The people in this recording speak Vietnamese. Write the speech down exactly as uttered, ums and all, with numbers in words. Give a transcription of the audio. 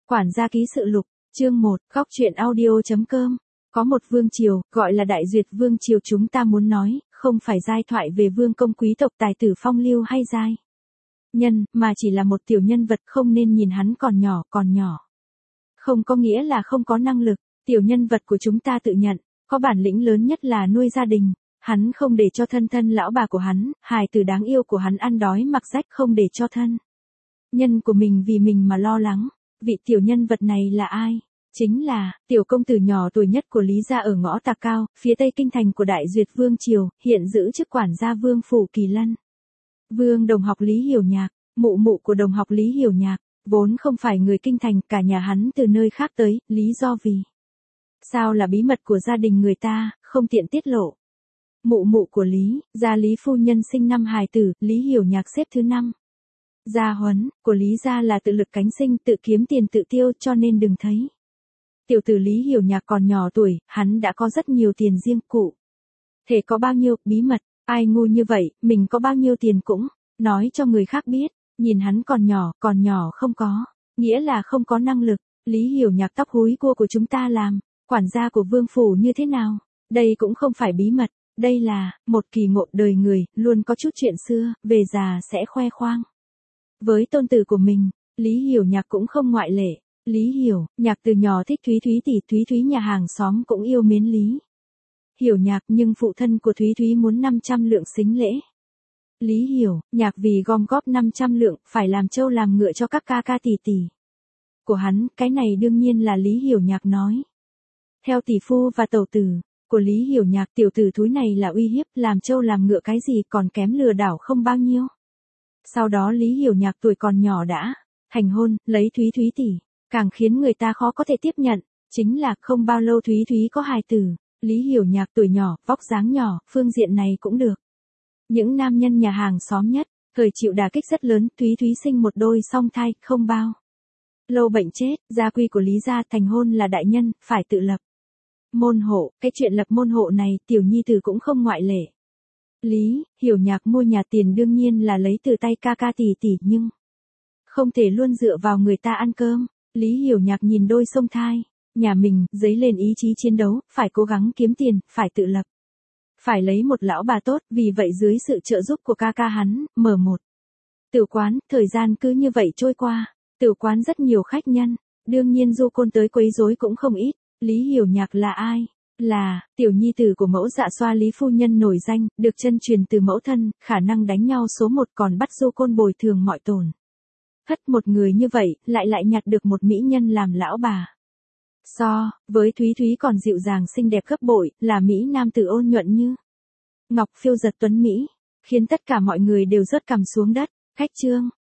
Quản gia ký sự lục, chương một, góc truyện audio.com. Có một vương triều, gọi là Đại Duyệt Vương triều chúng ta muốn nói, không phải giai thoại về vương công quý tộc tài tử phong lưu hay giai nhân, mà chỉ là một tiểu nhân vật không nên nhìn hắn còn nhỏ, còn nhỏ. Không có nghĩa là không có năng lực, tiểu nhân vật của chúng ta tự nhận, có bản lĩnh lớn nhất là nuôi gia đình. Hắn không để cho thân thân lão bà của hắn, hài tử đáng yêu của hắn ăn đói mặc rách, không để cho thân nhân của mình vì mình mà lo lắng. Vị tiểu nhân vật này là ai? Chính là tiểu công tử nhỏ tuổi nhất của Lý gia ở ngõ Tà Cao, phía tây kinh thành của Đại Duyệt Vương triều, hiện giữ chức quản gia vương phủ Kỳ Lân. Vương đồng học Lý Hiểu Nhạc, mụ mụ của đồng học Lý Hiểu Nhạc, vốn không phải người kinh thành, cả nhà hắn từ nơi khác tới, lý do vì sao là bí mật của gia đình người ta, không tiện tiết lộ. Mụ mụ của Lý, gia Lý phu nhân sinh năm hài tử, Lý Hiểu Nhạc xếp thứ năm. Gia huấn của Lý gia là tự lực cánh sinh, tự kiếm tiền tự tiêu, cho nên đừng thấy tiểu tử Lý Hiểu Nhạc còn nhỏ tuổi, hắn đã có rất nhiều tiền riêng, cụ thể có bao nhiêu, bí mật, ai ngu như vậy, mình có bao nhiêu tiền cũng nói cho người khác biết. Nhìn hắn còn nhỏ, còn nhỏ không có nghĩa là không có năng lực. Lý Hiểu Nhạc tóc húi cua của chúng ta làm quản gia của vương phủ như thế nào, đây cũng không phải bí mật. Đây là một kỳ ngộ đời người, luôn có chút chuyện xưa, về già sẽ khoe khoang. Với tôn tử của mình, Lý Hiểu Nhạc cũng không ngoại lệ. Lý Hiểu Nhạc từ nhỏ thích Thúy Thúy tỷ, Thúy Thúy nhà hàng xóm cũng yêu mến Lý Hiểu Nhạc, nhưng phụ thân của Thúy Thúy muốn năm trăm lượng sính lễ. Lý Hiểu Nhạc vì gom góp năm trăm lượng, phải làm trâu làm ngựa cho các ca ca tỷ tỷ của hắn, cái này đương nhiên là Lý Hiểu Nhạc nói theo tỷ phu và tẩu tử của Lý Hiểu Nhạc. Tiểu tử thúi này là uy hiếp, làm trâu làm ngựa cái gì, còn kém lừa đảo không bao nhiêu. Sau đó Lý Hiểu Nhạc tuổi còn nhỏ đã thành hôn, lấy Thúy Thúy tỷ, càng khiến người ta khó có thể tiếp nhận, chính là không bao lâu Thúy Thúy có hài tử. Lý Hiểu Nhạc tuổi nhỏ, vóc dáng nhỏ, phương diện này cũng được những nam nhân nhà hàng xóm nhất thời chịu đả kích rất lớn. Thúy Thúy sinh một đôi song thai, không bao lâu bệnh chết. Gia quy của Lý gia, thành hôn là đại nhân, phải tự lập môn hộ. Cái chuyện lập môn hộ này, tiểu nhi tử cũng không ngoại lệ. Lý Hiểu Nhạc mua nhà tiền đương nhiên là lấy từ tay ca ca tỷ tỷ, nhưng không thể luôn dựa vào người ta ăn cơm. Lý Hiểu Nhạc nhìn đôi song thai nhà mình, dấy lên ý chí chiến đấu, phải cố gắng kiếm tiền, phải tự lập, phải lấy một lão bà tốt. Vì vậy dưới sự trợ giúp của ca ca hắn, mở một tử quán. Thời gian cứ như vậy trôi qua, tử quán rất nhiều khách nhân, đương nhiên du côn tới quấy rối cũng không ít. Lý Hiểu Nhạc là ai? Là tiểu nhi tử của mẫu Dạ Xoa Lý phu nhân nổi danh, được chân truyền từ mẫu thân, khả năng đánh nhau số một, còn bắt du côn bồi thường mọi tổn thất. Một người như vậy, lại lại nhặt được một mỹ nhân làm lão bà. So với Thúy Thúy còn dịu dàng xinh đẹp gấp bội, là mỹ nam tử ôn nhuận như ngọc, phiêu giật tuấn mỹ, khiến tất cả mọi người đều rớt cằm xuống đất. Khách trương